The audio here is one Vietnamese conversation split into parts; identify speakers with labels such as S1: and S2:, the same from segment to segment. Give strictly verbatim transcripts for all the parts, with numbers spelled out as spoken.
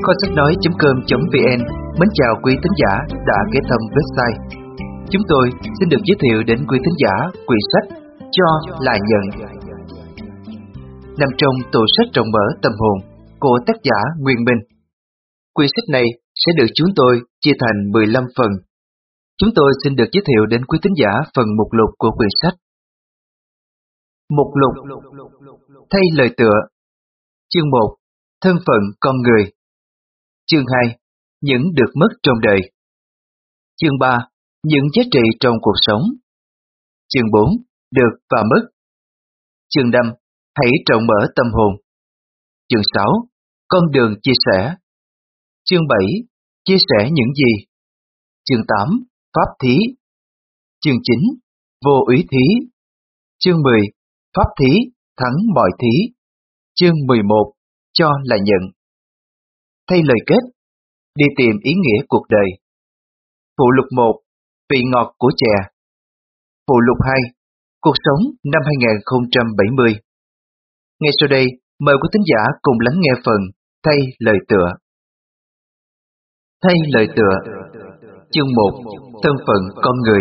S1: Kho sách nói.com.vn mến chào quý thính giả đã ghé thăm website. Chúng tôi xin được giới thiệu đến quý thính giả quyển sách Cho là nhận, nằm trong tủ sách rộng mở tâm hồn của tác giả Nguyên Minh. Quyển sách này sẽ được chúng tôi chia thành mười lăm phần. Chúng tôi xin được giới thiệu đến quý thính giả phần mục lục của quyển sách. Mục lục thay lời tựa. Chương một. Thân phận con người. Chương hai. Những được mất trong đời. Chương ba. Những giá trị trong cuộc sống. Chương bốn. Được và mất. Chương năm. Hãy rộng mở tâm hồn. Chương sáu. Con đường chia sẻ. Chương bảy. Chia sẻ những gì. Chương tám. Pháp thí. Chương chín. Vô úy thí. Chương mười. Pháp thí thắng mọi thí. Chương mười một. Cho là nhận. Thay lời kết. Đi tìm ý nghĩa cuộc đời. Phụ lục một. Vị ngọt của chè. Phụ lục hai. Cuộc sống năm hai không bảy mươi. Ngay sau đây, mời quý thính giả cùng lắng nghe phần Thay lời tựa. Thay lời tựa. Chương một. Thân phận con người.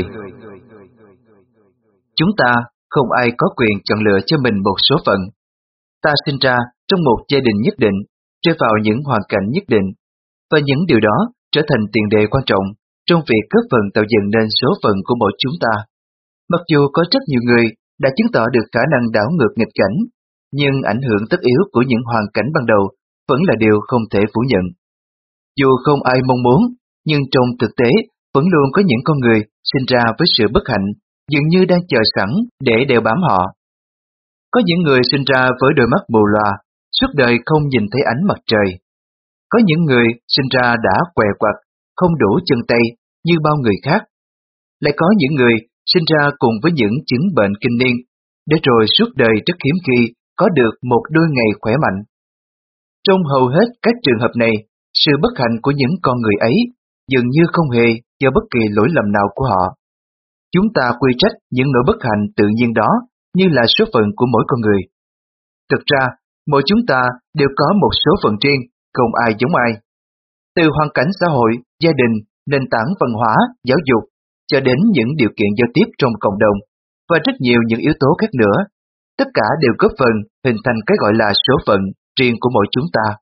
S1: Chúng ta không ai có quyền chọn lựa cho mình một số phận. Ta sinh ra trong một gia đình nhất định, rơi vào những hoàn cảnh nhất định, và những điều đó trở thành tiền đề quan trọng trong việc góp phần tạo dựng nên số phận của mỗi chúng ta. Mặc dù có rất nhiều người đã chứng tỏ được khả năng đảo ngược nghịch cảnh, nhưng ảnh hưởng tất yếu của những hoàn cảnh ban đầu vẫn là điều không thể phủ nhận. Dù không ai mong muốn, nhưng trong thực tế vẫn luôn có những con người sinh ra với sự bất hạnh, dường như đang chờ sẵn để đeo bám họ. Có những người sinh ra với đôi mắt mù lòa, suốt đời không nhìn thấy ánh mặt trời. Có những người sinh ra đã què quặt, không đủ chân tay như bao người khác. Lại có những người sinh ra cùng với những chứng bệnh kinh niên, để rồi suốt đời rất hiếm khi có được một đôi ngày khỏe mạnh. Trong hầu hết các trường hợp này, sự bất hạnh của những con người ấy dường như không hề do bất kỳ lỗi lầm nào của họ. Chúng ta quy trách những nỗi bất hạnh tự nhiên đó như là số phận của mỗi con người. Thực ra, mỗi chúng ta đều có một số phận riêng, không ai giống ai. Từ hoàn cảnh xã hội, gia đình, nền tảng văn hóa, giáo dục, cho đến những điều kiện giao tiếp trong cộng đồng, và rất nhiều những yếu tố khác nữa, tất cả đều góp phần hình thành cái gọi là số phận riêng của mỗi chúng ta.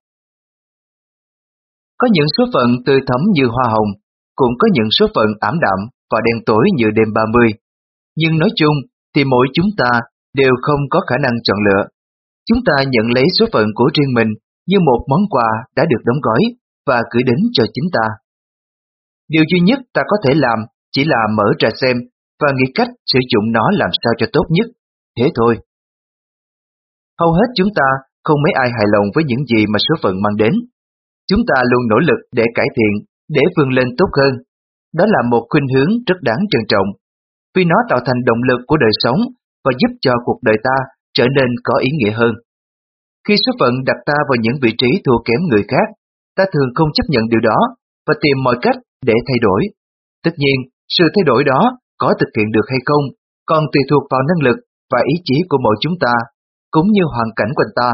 S1: Có những số phận tươi thắm như hoa hồng, cũng có những số phận ảm đạm và đen tối như đêm ba mươi. Nhưng nói chung thì mỗi chúng ta đều không có khả năng chọn lựa. Chúng ta nhận lấy số phận của riêng mình như một món quà đã được đóng gói và gửi đến cho chính ta. Điều duy nhất ta có thể làm chỉ là mở ra xem và nghĩ cách sử dụng nó làm sao cho tốt nhất, thế thôi. Hầu hết chúng ta không mấy ai hài lòng với những gì mà số phận mang đến. Chúng ta luôn nỗ lực để cải thiện, để vươn lên tốt hơn. Đó là một khuynh hướng rất đáng trân trọng, vì nó tạo thành động lực của đời sống và giúp cho cuộc đời ta trở nên có ý nghĩa hơn. Khi số phận đặt ta vào những vị trí thua kém người khác, ta thường không chấp nhận điều đó và tìm mọi cách để thay đổi. Tất nhiên, sự thay đổi đó có thực hiện được hay không còn tùy thuộc vào năng lực và ý chí của mỗi chúng ta, cũng như hoàn cảnh quanh ta.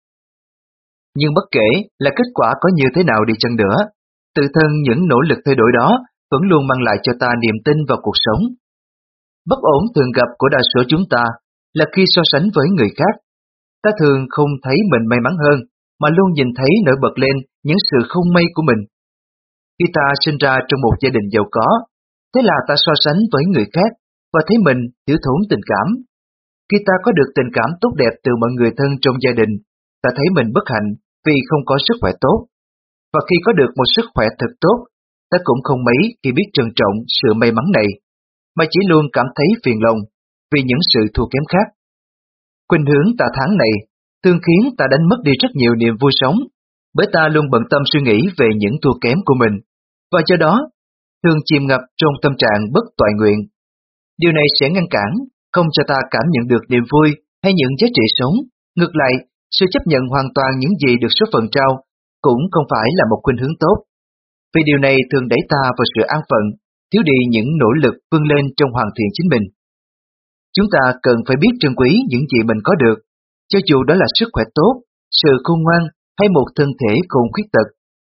S1: Nhưng bất kể là kết quả có như thế nào đi chăng nữa, tự thân những nỗ lực thay đổi đó vẫn luôn mang lại cho ta niềm tin vào cuộc sống. Bất ổn thường gặp của đa số chúng ta là khi so sánh với người khác. Ta thường không thấy mình may mắn hơn, mà luôn nhìn thấy nổi bật lên những sự không may của mình. Khi ta sinh ra trong một gia đình giàu có, thế là ta so sánh với người khác và thấy mình thiếu thốn tình cảm. Khi ta có được tình cảm tốt đẹp từ mọi người thân trong gia đình, ta thấy mình bất hạnh vì không có sức khỏe tốt. Và khi có được một sức khỏe thật tốt, ta cũng không mấy khi biết trân trọng sự may mắn này, mà chỉ luôn cảm thấy phiền lòng vì những sự thua kém khác. Khuynh hướng tà thán này thường khiến ta đánh mất đi rất nhiều niềm vui sống, bởi ta luôn bận tâm suy nghĩ về những thua kém của mình, và do đó thường chìm ngập trong tâm trạng bất toại nguyện. Điều này sẽ ngăn cản, không cho ta cảm nhận được niềm vui hay những giá trị sống. Ngược lại, sự chấp nhận hoàn toàn những gì được số phận trao cũng không phải là một khuynh hướng tốt, vì điều này thường đẩy ta vào sự an phận, thiếu đi những nỗ lực vươn lên trong hoàn thiện chính mình. Chúng ta cần phải biết trân quý những gì mình có được, cho dù đó là sức khỏe tốt, sự khôn ngoan hay một thân thể không khuyết tật.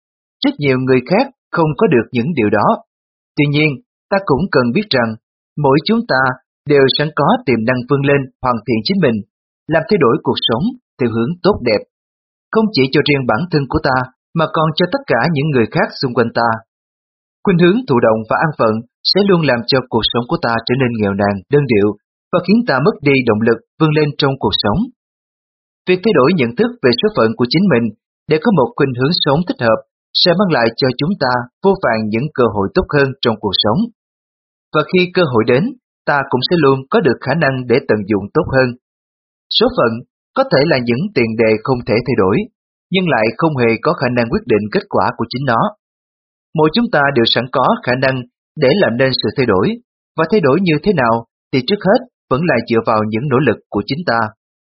S1: rất nhiều người khác không có được những điều đó. Tuy nhiên, ta cũng cần biết rằng, mỗi chúng ta đều sẵn có tiềm năng vươn lên hoàn thiện chính mình, làm thay đổi cuộc sống theo hướng tốt đẹp. Không chỉ cho riêng bản thân của ta, mà còn cho tất cả những người khác xung quanh ta. Khuynh hướng thụ động và an phận sẽ luôn làm cho cuộc sống của ta trở nên nghèo nàn, đơn điệu và khiến ta mất đi động lực vươn lên trong cuộc sống. Việc thay đổi nhận thức về số phận của chính mình để có một khuynh hướng sống thích hợp sẽ mang lại cho chúng ta vô vàn những cơ hội tốt hơn trong cuộc sống. Và khi cơ hội đến, ta cũng sẽ luôn có được khả năng để tận dụng tốt hơn. Số phận có thể là những tiền đề không thể thay đổi, nhưng lại không hề có khả năng quyết định kết quả của chính nó. Mỗi chúng ta đều sẵn có khả năng để làm nên sự thay đổi, và thay đổi như thế nào thì trước hết vẫn là dựa vào những nỗ lực của chính ta.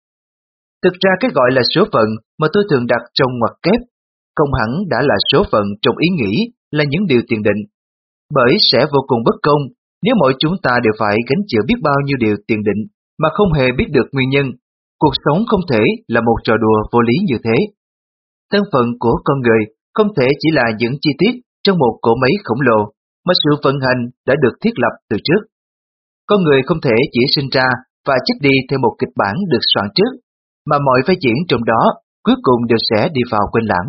S1: Thực ra cái gọi là số phận mà tôi thường đặt trong ngoặc kép, không hẳn đã là số phận trong ý nghĩ là những điều tiền định, bởi sẽ vô cùng bất công nếu mỗi chúng ta đều phải gánh chịu biết bao nhiêu điều tiền định mà không hề biết được nguyên nhân. Cuộc sống không thể là một trò đùa vô lý như thế. Thân phận của con người không thể chỉ là những chi tiết trong một cỗ máy khổng lồ, mà sự vận hành đã được thiết lập từ trước. Con người không thể chỉ sinh ra và chết đi theo một kịch bản được soạn trước, mà mọi vai diễn trong đó cuối cùng đều sẽ đi vào quên lãng.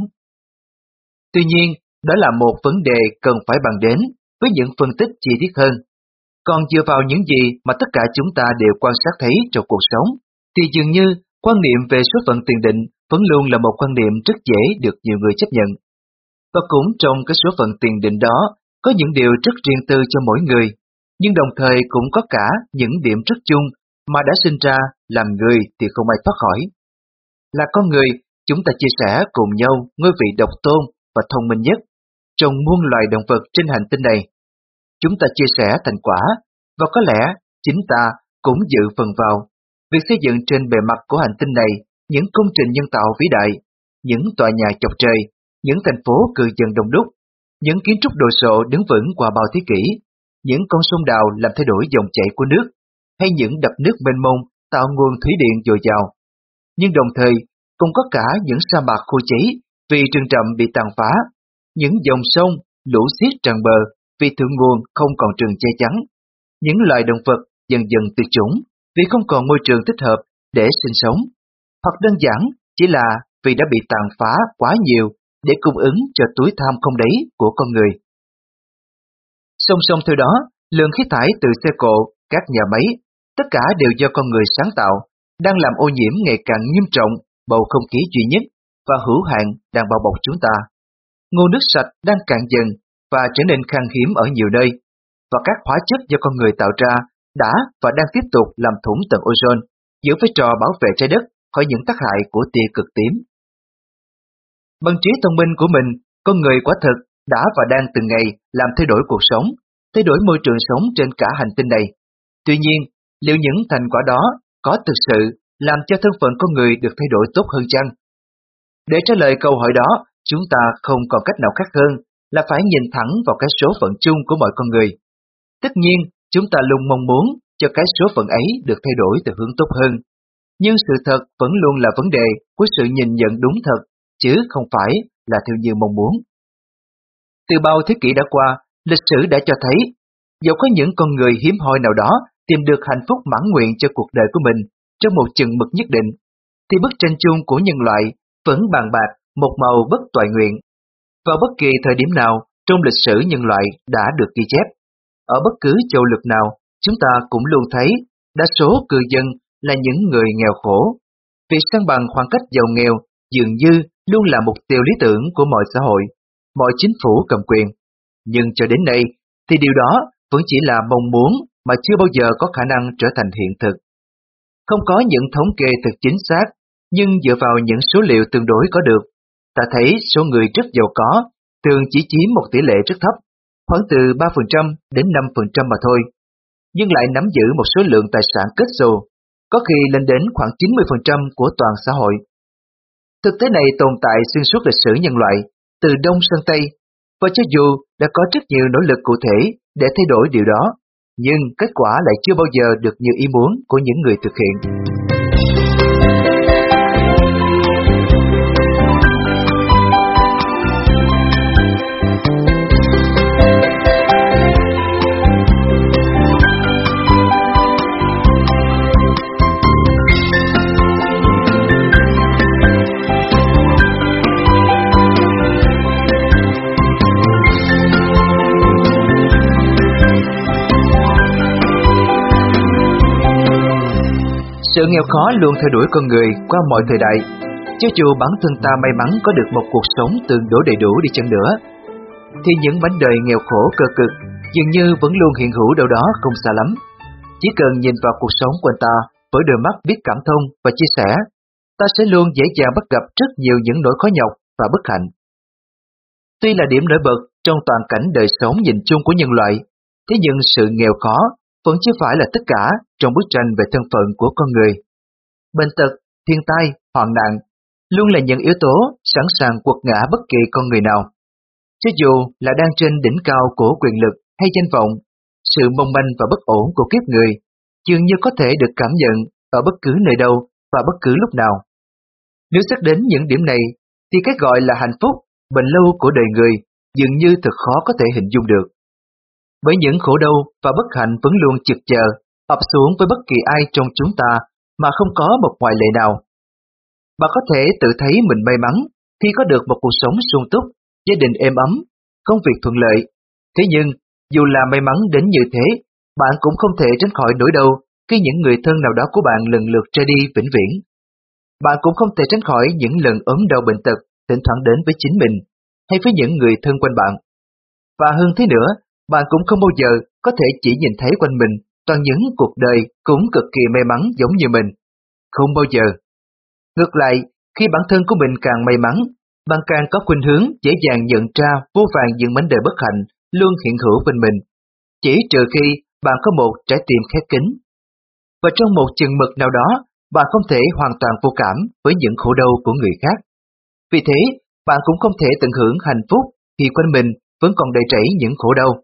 S1: Tuy nhiên, đó là một vấn đề cần phải bàn đến với những phân tích chi tiết hơn. Còn dựa vào những gì mà tất cả chúng ta đều quan sát thấy trong cuộc sống, thì dường như quan niệm về số phận tiền định vẫn luôn là một quan niệm rất dễ được nhiều người chấp nhận. Và cũng trong cái số phận tiền định đó, có những điều rất riêng tư cho mỗi người, nhưng đồng thời cũng có cả những điểm rất chung mà đã sinh ra làm người thì không ai thoát khỏi. Là con người, chúng ta chia sẻ cùng nhau ngôi vị độc tôn và thông minh nhất trong muôn loài động vật trên hành tinh này. Chúng ta chia sẻ thành quả, và có lẽ chính ta cũng dự phần vào việc xây dựng trên bề mặt của hành tinh này những công trình nhân tạo vĩ đại, những tòa nhà chọc trời, những thành phố cư dân đông đúc, những kiến trúc đồ sộ đứng vững qua bao thế kỷ, những con sông đào làm thay đổi dòng chảy của nước, hay những đập nước mênh mông tạo nguồn thủy điện dồi dào. Nhưng đồng thời cũng có cả những sa mạc khô cháy vì rừng rậm bị tàn phá, những dòng sông lũ xiết tràn bờ vì thượng nguồn không còn rừng che chắn, những loài động vật dần dần tuyệt chủng vì không còn môi trường thích hợp để sinh sống, hoặc đơn giản chỉ là vì đã bị tàn phá quá nhiều để cung ứng cho túi tham không đáy của con người. Song song theo đó, lượng khí thải từ xe cộ, các nhà máy, tất cả đều do con người sáng tạo, đang làm ô nhiễm ngày càng nghiêm trọng bầu không khí duy nhất và hữu hạn đang bao bọc chúng ta. Nguồn nước sạch đang cạn dần và trở nên khan hiếm ở nhiều nơi, và các hóa chất do con người tạo ra đã và đang tiếp tục làm thủng tầng ozone, giữ vai trò bảo vệ trái đất khỏi những tác hại của tia cực tím. Bằng trí thông minh của mình, con người quả thực đã và đang từng ngày làm thay đổi cuộc sống, thay đổi môi trường sống trên cả hành tinh này. Tuy nhiên, liệu những thành quả đó có thực sự làm cho thân phận con người được thay đổi tốt hơn chăng? Để trả lời câu hỏi đó, chúng ta không còn cách nào khác hơn là phải nhìn thẳng vào cái số phận chung của mọi con người. Tất nhiên, chúng ta luôn mong muốn cho cái số phận ấy được thay đổi từ hướng tốt hơn. Nhưng sự thật vẫn luôn là vấn đề của sự nhìn nhận đúng thật, chứ không phải là theo như mong muốn. Từ bao thế kỷ đã qua, lịch sử đã cho thấy, dẫu có những con người hiếm hoi nào đó tìm được hạnh phúc mãn nguyện cho cuộc đời của mình trong một chừng mực nhất định, thì bức tranh chung của nhân loại vẫn bàn bạc một màu bất toại nguyện. Vào bất kỳ thời điểm nào trong lịch sử nhân loại đã được ghi chép, ở bất cứ châu lục nào, chúng ta cũng luôn thấy đa số cư dân là những người nghèo khổ. Việc san bằng khoảng cách giàu nghèo dường như luôn là mục tiêu lý tưởng của mọi xã hội, mọi chính phủ cầm quyền. Nhưng cho đến nay thì điều đó vẫn chỉ là mong muốn mà chưa bao giờ có khả năng trở thành hiện thực. Không có những thống kê thật chính xác, nhưng dựa vào những số liệu tương đối có được, ta thấy số người rất giàu có thường chỉ chiếm một tỷ lệ rất thấp, khoảng từ ba phần trăm đến năm phần trăm mà thôi, nhưng lại nắm giữ một số lượng tài sản kết xù, có khi lên đến khoảng chín mươi phần trăm của toàn xã hội. Thực tế này tồn tại xuyên suốt lịch sử nhân loại, từ Đông sang Tây, và cho dù đã có rất nhiều nỗ lực cụ thể để thay đổi điều đó, nhưng kết quả lại chưa bao giờ được như ý muốn của những người thực hiện. Sự nghèo khó luôn theo đuổi con người qua mọi thời đại. Cho dù bản thân ta may mắn có được một cuộc sống tương đối đầy đủ đi chăng nữa, thì những mảnh đời nghèo khổ cơ cực dường như vẫn luôn hiện hữu đâu đó không xa lắm. Chỉ cần nhìn vào cuộc sống của anh ta với đôi mắt biết cảm thông và chia sẻ, ta sẽ luôn dễ dàng bắt gặp rất nhiều những nỗi khó nhọc và bất hạnh. Tuy là điểm nổi bật trong toàn cảnh đời sống nhìn chung của nhân loại, thế nhưng sự nghèo khó vẫn chưa phải là tất cả trong bức tranh về thân phận của con người. Bệnh tật, thiên tai, hoạn nạn luôn là những yếu tố sẵn sàng quật ngã bất kỳ con người nào. Cho dù là đang trên đỉnh cao của quyền lực hay danh vọng, sự mong manh và bất ổn của kiếp người dường như có thể được cảm nhận ở bất cứ nơi đâu và bất cứ lúc nào. Nếu xét đến những điểm này, thì cái gọi là hạnh phúc, bền lâu của đời người dường như thật khó có thể hình dung được. Bởi những khổ đau và bất hạnh vẫn luôn trực chờ ập xuống với bất kỳ ai trong chúng ta mà không có một ngoại lệ nào. Bạn có thể tự thấy mình may mắn khi có được một cuộc sống sung túc, gia đình êm ấm, công việc thuận lợi. Thế nhưng, dù là may mắn đến như thế, bạn cũng không thể tránh khỏi nỗi đau khi những người thân nào đó của bạn lần lượt ra đi vĩnh viễn. Bạn cũng không thể tránh khỏi những lần ốm đau bệnh tật thỉnh thoảng đến với chính mình hay với những người thân quanh bạn. Và hơn thế nữa, bạn cũng không bao giờ có thể chỉ nhìn thấy quanh mình toàn những cuộc đời cũng cực kỳ may mắn giống như mình. Không bao giờ. Ngược lại, khi bản thân của mình càng may mắn, bạn càng có khuynh hướng dễ dàng nhận ra vô vàn những mảnh đời bất hạnh luôn hiện hữu bên mình, chỉ trừ khi bạn có một trái tim khép kín. Và trong một chừng mực nào đó, bạn không thể hoàn toàn vô cảm với những khổ đau của người khác. Vì thế, bạn cũng không thể tận hưởng hạnh phúc khi quanh mình vẫn còn đầy rẫy những khổ đau.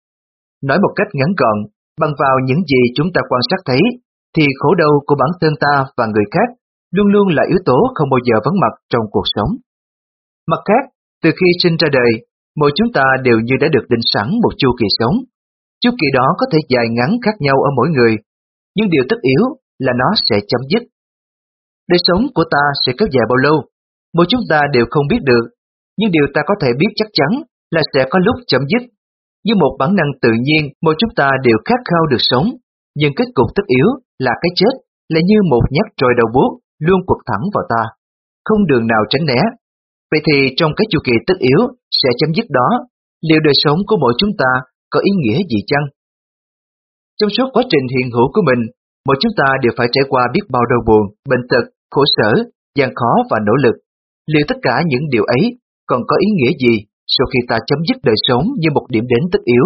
S1: Nói một cách ngắn gọn, bằng vào những gì chúng ta quan sát thấy, thì khổ đau của bản thân ta và người khác luôn luôn là yếu tố không bao giờ vắng mặt trong cuộc sống. Mặt khác, từ khi sinh ra đời, mỗi chúng ta đều như đã được định sẵn một chu kỳ sống. Chu kỳ đó có thể dài ngắn khác nhau ở mỗi người, nhưng điều tất yếu là nó sẽ chấm dứt. Đời sống của ta sẽ kéo dài bao lâu, mỗi chúng ta đều không biết được, nhưng điều ta có thể biết chắc chắn là sẽ có lúc chấm dứt. Như một bản năng tự nhiên, mỗi chúng ta đều khát khao được sống, nhưng kết cục tất yếu là cái chết, là như một nhát trồi đầu buốt luôn quật thẳng vào ta, không đường nào tránh né. Vậy thì trong cái chu kỳ tất yếu sẽ chấm dứt đó, liệu đời sống của mỗi chúng ta có ý nghĩa gì chăng? Trong suốt quá trình hiện hữu của mình, mỗi chúng ta đều phải trải qua biết bao đau buồn, bệnh tật, khổ sở, gian khó và nỗ lực. Liệu tất cả những điều ấy còn có ý nghĩa gì sau khi ta chấm dứt đời sống như một điểm đến tất yếu?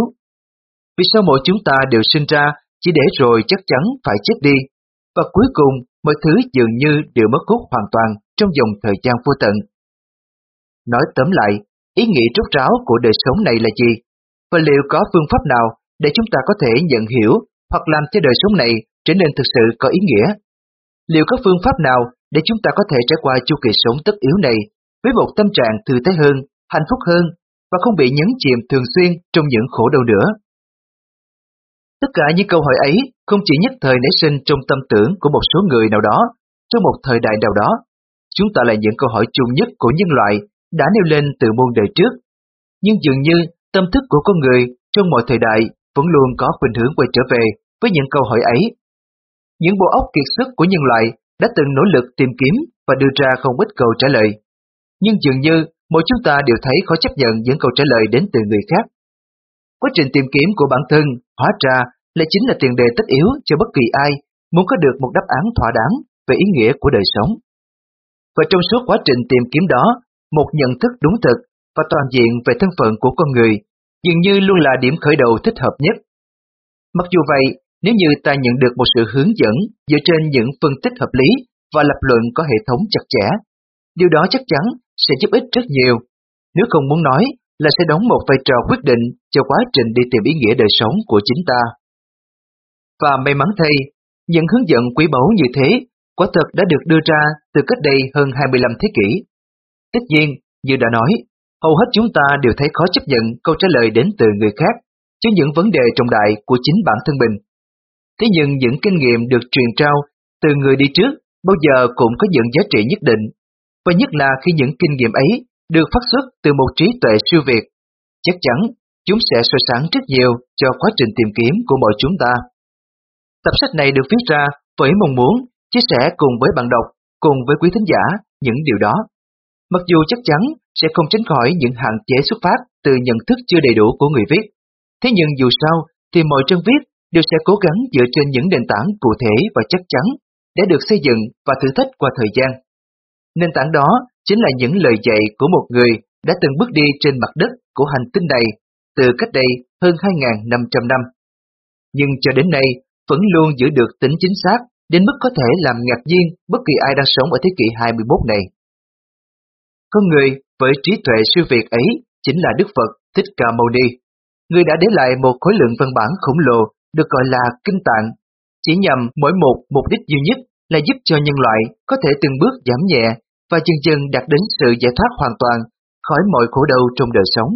S1: Vì sao mỗi chúng ta đều sinh ra chỉ để rồi chắc chắn phải chết đi, và cuối cùng mọi thứ dường như đều mất hút hoàn toàn trong dòng thời gian vô tận? Nói tóm lại, ý nghĩa rốt ráo của đời sống này là gì? Và liệu có phương pháp nào để chúng ta có thể nhận hiểu hoặc làm cho đời sống này trở nên thực sự có ý nghĩa? Liệu có phương pháp nào để chúng ta có thể trải qua chu kỳ sống tất yếu này với một tâm trạng thư thái hơn, hạnh phúc hơn và không bị nhấn chìm thường xuyên trong những khổ đau nữa? Tất cả những câu hỏi ấy không chỉ nhất thời nảy sinh trong tâm tưởng của một số người nào đó trong một thời đại nào đó. Chúng ta là những câu hỏi chung nhất của nhân loại đã nêu lên từ muôn đời trước. Nhưng dường như tâm thức của con người trong mọi thời đại vẫn luôn có khuynh hướng quay trở về với những câu hỏi ấy. Những bộ óc kiệt xuất của nhân loại đã từng nỗ lực tìm kiếm và đưa ra không ít câu trả lời. Nhưng dường như mỗi chúng ta đều thấy khó chấp nhận những câu trả lời đến từ người khác. Quá trình tìm kiếm của bản thân hóa ra là chính là tiền đề tất yếu cho bất kỳ ai muốn có được một đáp án thỏa đáng về ý nghĩa của đời sống. Và trong suốt quá trình tìm kiếm đó, một nhận thức đúng thực và toàn diện về thân phận của con người dường như luôn là điểm khởi đầu thích hợp nhất. Mặc dù vậy, nếu như ta nhận được một sự hướng dẫn dựa trên những phân tích hợp lý và lập luận có hệ thống chặt chẽ, điều đó chắc chắn sẽ giúp ích rất nhiều, nếu không muốn nói là sẽ đóng một vai trò quyết định cho quá trình đi tìm ý nghĩa đời sống của chính ta. Và may mắn thay, những hướng dẫn quý báu như thế quả thật đã được đưa ra từ cách đây hơn hai mươi lăm thế kỷ. Tất nhiên, như đã nói, hầu hết chúng ta đều thấy khó chấp nhận câu trả lời đến từ người khác cho những vấn đề trọng đại của chính bản thân mình. Thế nhưng những kinh nghiệm được truyền trao từ người đi trước bao giờ cũng có những giá trị nhất định, và nhất là khi những kinh nghiệm ấy được phát xuất từ một trí tuệ siêu việt, chắc chắn chúng sẽ soi sáng rất nhiều cho quá trình tìm kiếm của mọi chúng ta. Tập sách này được viết ra với mong muốn chia sẻ cùng với bạn đọc, cùng với quý thính giả những điều đó. Mặc dù chắc chắn sẽ không tránh khỏi những hạn chế xuất phát từ nhận thức chưa đầy đủ của người viết, thế nhưng dù sao thì mọi trang viết đều sẽ cố gắng dựa trên những nền tảng cụ thể và chắc chắn để được xây dựng và thử thách qua thời gian. Nền tảng đó chính là những lời dạy của một người đã từng bước đi trên mặt đất của hành tinh này từ cách đây hơn hai nghìn năm trăm năm. Nhưng cho đến nay vẫn luôn giữ được tính chính xác đến mức có thể làm ngạc nhiên bất kỳ ai đang sống ở thế kỷ hai mươi mốt này. Con người với trí tuệ siêu việt ấy chính là Đức Phật Thích Ca Mâu Ni, người đã để lại một khối lượng văn bản khổng lồ được gọi là Kinh Tạng, chỉ nhằm mỗi một mục đích duy nhất là giúp cho nhân loại có thể từng bước giảm nhẹ và dần dần đạt đến sự giải thoát hoàn toàn khỏi mọi khổ đau trong đời sống.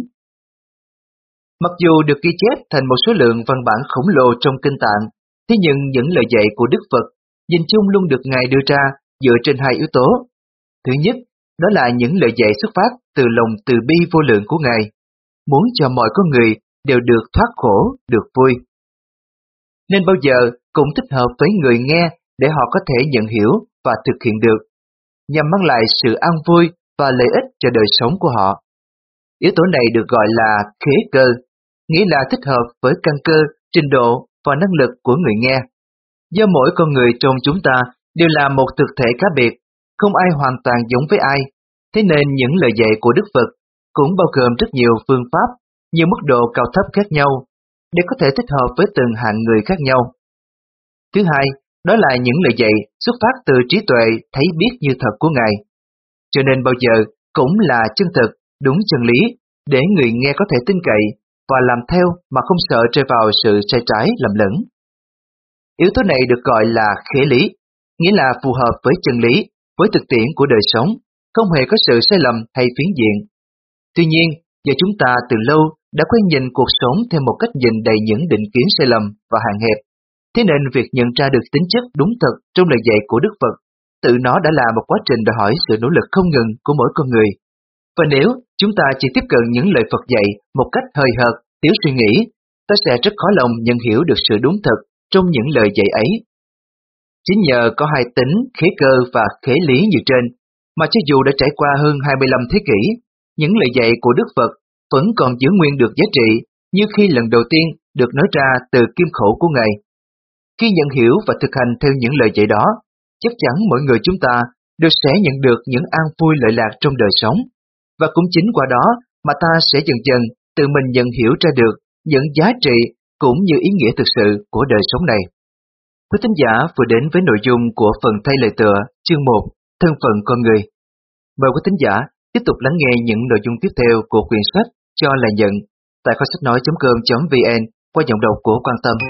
S1: Mặc dù được ghi chép thành một số lượng văn bản khổng lồ trong Kinh Tạng, thế nhưng những lời dạy của Đức Phật nhìn chung luôn được Ngài đưa ra dựa trên hai yếu tố. Thứ nhất, đó là những lời dạy xuất phát từ lòng từ bi vô lượng của Ngài, muốn cho mọi con người đều được thoát khổ, được vui. Nên bao giờ cũng thích hợp với người nghe để họ có thể nhận hiểu và thực hiện được, nhằm mang lại sự an vui và lợi ích cho đời sống của họ. Yếu tố này được gọi là khế cơ, nghĩa là thích hợp với căn cơ, trình độ và năng lực của người nghe. Do mỗi con người trong chúng ta đều là một thực thể cá biệt, không ai hoàn toàn giống với ai, thế nên những lời dạy của Đức Phật cũng bao gồm rất nhiều phương pháp, nhiều mức độ cao thấp khác nhau, để có thể thích hợp với từng hạng người khác nhau. Thứ hai, đó là những lời dạy xuất phát từ trí tuệ thấy biết như thật của Ngài, cho nên bao giờ cũng là chân thực, đúng chân lý, để người nghe có thể tin cậy và làm theo mà không sợ rơi vào sự sai trái lầm lẫn. Yếu tố này được gọi là khế lý, nghĩa là phù hợp với chân lý, với thực tiễn của đời sống, không hề có sự sai lầm hay phiến diện. Tuy nhiên, do chúng ta từ lâu đã quen nhìn cuộc sống theo một cách nhìn đầy những định kiến sai lầm và hạn hẹp, thế nên việc nhận ra được tính chất đúng thật trong lời dạy của Đức Phật, tự nó đã là một quá trình đòi hỏi sự nỗ lực không ngừng của mỗi con người. Và nếu chúng ta chỉ tiếp cận những lời Phật dạy một cách hời hợt, thiếu suy nghĩ, ta sẽ rất khó lòng nhận hiểu được sự đúng thật trong những lời dạy ấy. Chính nhờ có hai tính khế cơ và khế lý như trên, mà cho dù đã trải qua hơn hai mươi lăm thế kỷ, những lời dạy của Đức Phật vẫn còn giữ nguyên được giá trị như khi lần đầu tiên được nói ra từ kim khẩu của Ngài. Khi nhận hiểu và thực hành theo những lời dạy đó, chắc chắn mỗi người chúng ta đều sẽ nhận được những an vui lợi lạc trong đời sống, và cũng chính qua đó mà ta sẽ dần dần tự mình nhận hiểu ra được những giá trị cũng như ý nghĩa thực sự của đời sống này. Quý thính giả vừa đến với nội dung của phần thay lời tựa chương một, thân phận con người. Mời quý thính giả tiếp tục lắng nghe những nội dung tiếp theo của quyển sách Cho là nhận tại kho sách nói chấm com chấm vn qua giọng đọc của Quan Tâm.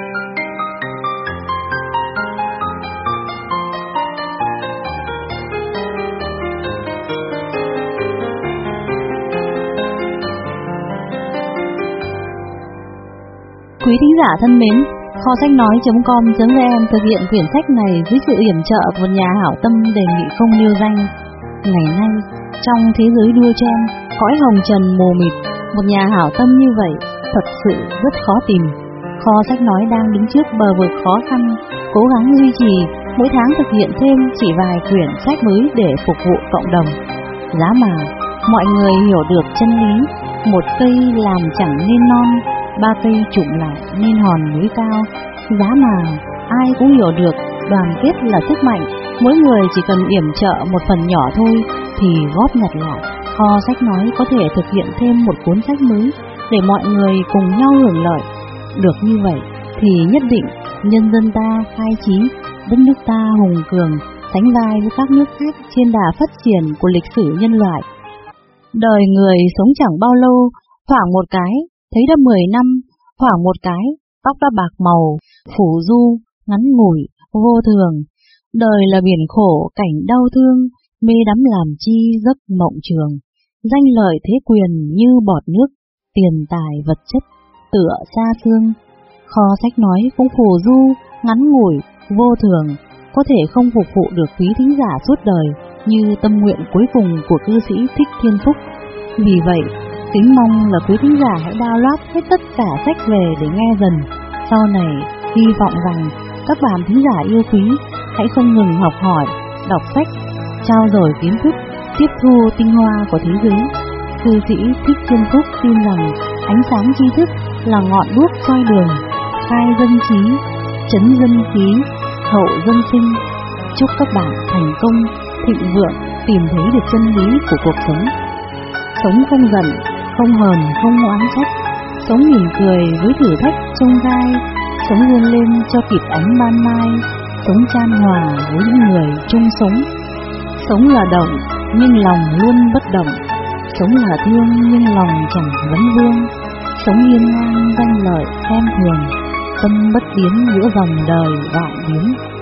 S2: Quý thính giả thân mến, kho sách nói chấm com chấm vn thực hiện quyển sách này dưới sự yểm trợ của một nhà hảo tâm đề nghị không nêu danh. Ngày nay, trong thế giới đua chen, cõi hồng trần mù mịt, một nhà hảo tâm như vậy thật sự rất khó tìm. Kho sách nói đang đứng trước bờ vực khó khăn, cố gắng duy trì, mỗi tháng thực hiện thêm chỉ vài quyển sách mới để phục vụ cộng đồng. Giá mà mọi người hiểu được chân lý, một cây làm chẳng nên non, ba cây trụm lại nên hòn núi cao. Giá mà ai cũng hiểu được đoàn kết là sức mạnh, mỗi người chỉ cần yểm trợ một phần nhỏ thôi thì góp nhặt lại, kho sách nói có thể thực hiện thêm một cuốn sách mới để mọi người cùng nhau hưởng lợi. Được như vậy thì nhất định nhân dân ta khai trí, đất nước ta hùng cường, sánh vai với các nước khác trên đà phát triển của lịch sử nhân loại. Đời người sống chẳng bao lâu, thoảng một cái thấy đã mười năm, thoảng một cái tóc đã bạc màu, phủ du, ngắn ngủi, vô thường. Đời là biển khổ, cảnh đau thương, mê đắm làm chi giấc mộng trường. Danh lợi thế quyền như bọt nước, tiền tài vật chất tựa xa xương. Kho sách nói cũng phù du, ngắn ngủi, vô thường, có thể không phục vụ được quý thính giả suốt đời như tâm nguyện cuối cùng của cư sĩ Thích Thiên Phúc. Vì vậy, kính mong là quý thính giả hãy download hết tất cả sách về để nghe dần. Sau này, hy vọng rằng các bạn thính giả yêu quý hãy không ngừng học hỏi, đọc sách, trao dồi kiến thức, tiếp thu tinh hoa của thế giới. Cư sĩ Thích Chiêm Phúc tin rằng ánh sáng tri thức là ngọn đuốc soi đường, khai dân trí, trấn dân khí, hậu dân sinh. Chúc các bạn thành công, thịnh vượng, tìm thấy được chân lý của cuộc sống. Sống không giận, không hờn, không oán trách, sống mỉm cười với thử thách chông gai, sống vươn lên cho kịp ánh ban mai, sống chan hòa với những người chung sống. Sống là động, nhưng lòng luôn bất động, sống là thương nhưng lòng chẳng vấn vương, sống hiên ngang danh lợi xem thường, tâm bất biến giữa dòng đời vạn biến.